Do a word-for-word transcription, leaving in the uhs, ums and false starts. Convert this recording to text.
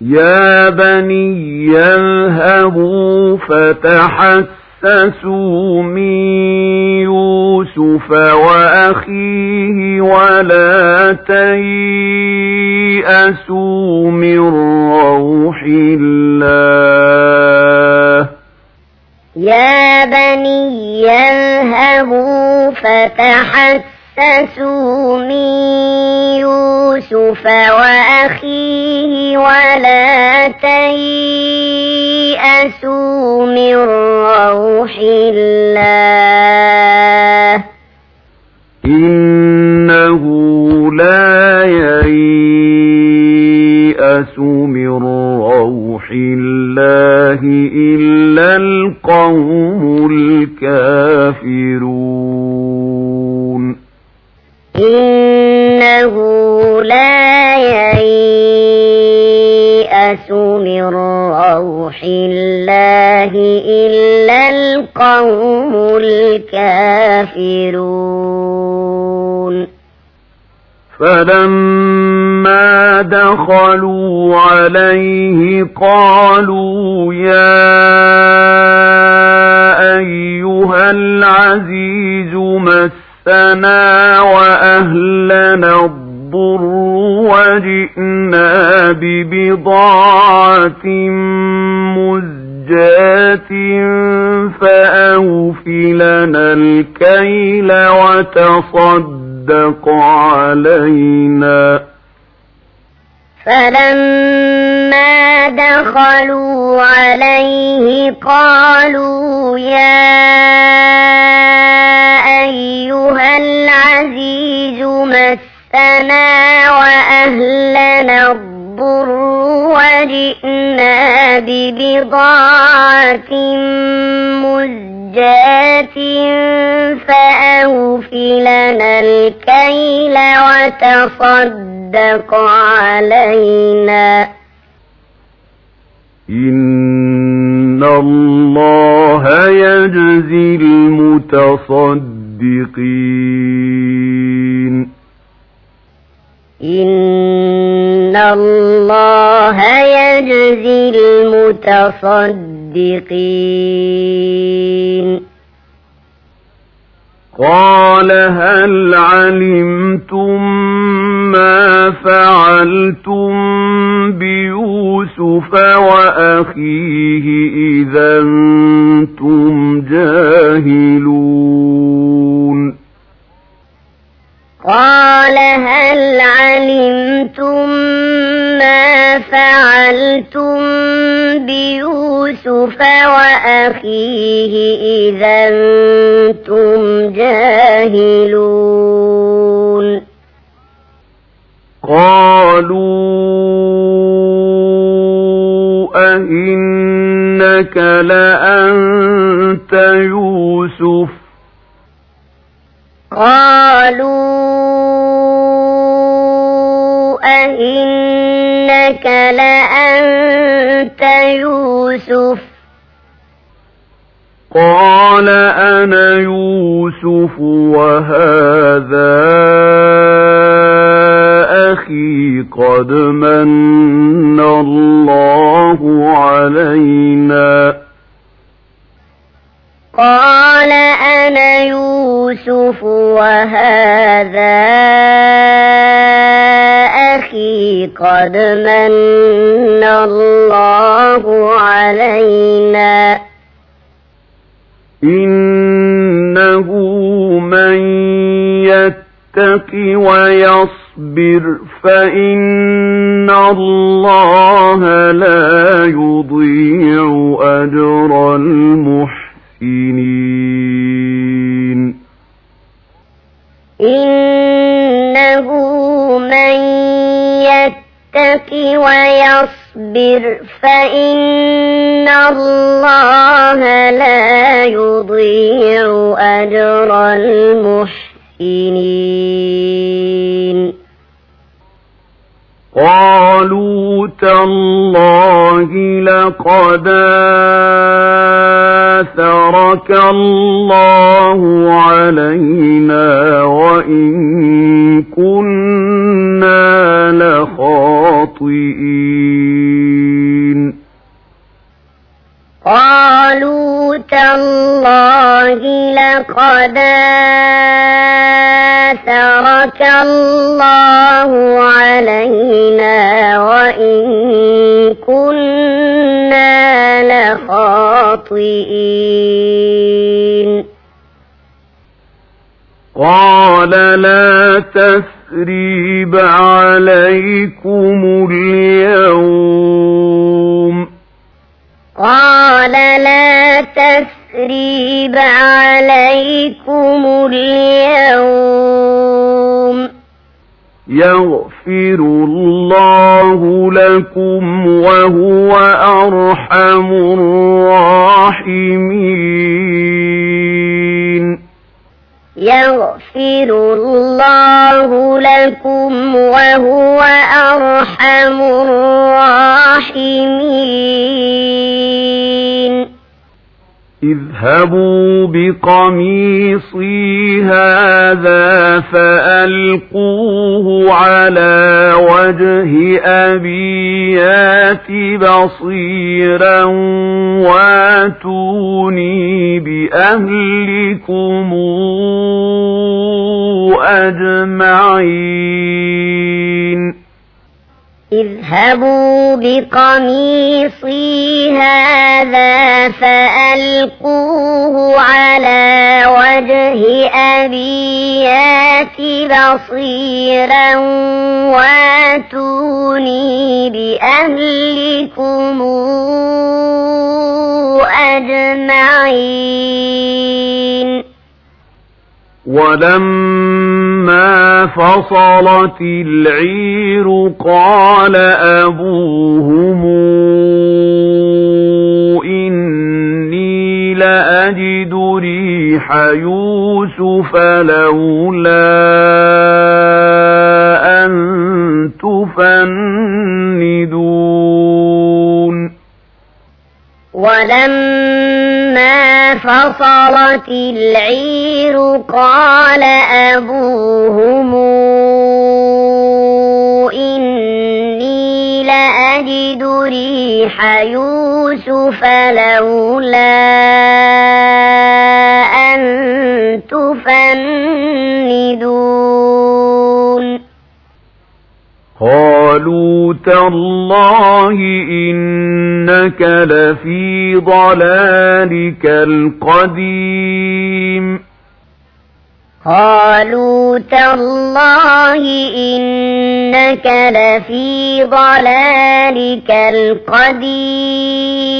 يا بني اذهبوا فتحسسوا من يوسف وأخيه ولا تيأسوا من روح الله يا بني اذهبوا فتحسسوا من يوسف وأخيه ولا تيأسوا من روح الله إنه لا ييأس من روح الله إلا القوم الكافرون إنه لا ييأس من روح الله إلا القوم الكافرون فلما دخلوا عليه قالوا يا أيها العزيز مسنا وأهلنا الضر وجئنا ببضاعة مزجاة فأوف لنا الكيل وتصدق علينا فلما دخلوا عليه قالوا يا أيها العزيز مسنا وأهلنا الضر وجئنا ببضاعة مزجاة فأوف لنا الكيل وتصدق علينا إن الله يجزي المتصدقين إن الله يجزي المتصدقين قال هل علمتم ما فعلتم بيوسف وأخيه إذا أنتم جاهلون قال هل علمتم ما فعلتم بيوسف وأخيه إذا أنتم جاهلون قالوا أئنك لأنت يوسف قالوا أئنك لأنت يوسف قال أنا يوسف وهذا أخي قد من الله علينا قال أنا يوسف وهذا أخي قد من الله علينا إنه من يتق ويصبر فإن الله لا يضيع أجر المحسنين إنه من يتق ويصبر فإن الله لا يضيع أجر المحسنين قالوا تالله لقد آثرك الله علينا وإن كنا لخاطئين تالله لقد آثرك الله علينا وإن كنا لخاطئين قال لا تثريب عليكم اليوم قال لا تثريب عليكم اليوم يغفر الله لكم وهو أرحم الراحمين يغفر الله لكم وهو أرحم الراحمين اذهبوا بقميصي هذا فألقوه على وجه أبي يات بصيرا واتوني بأهلكم أجمعين اذهبوا بقميصي هذا فألقوه على وجه أبي يات بصيرا واتوني بأهلكم أجمعين ولما فصلت العير قال أبوهم إني لأجد ريح يوسف لولا أن تفندون ولما فصلت العير قال أبوهم إني لأجد ريح يوسف لولا أن تفندون قالوا تالله إنك لفي ضلالك القديم قالوا تالله إنك لفي ضلالك القديم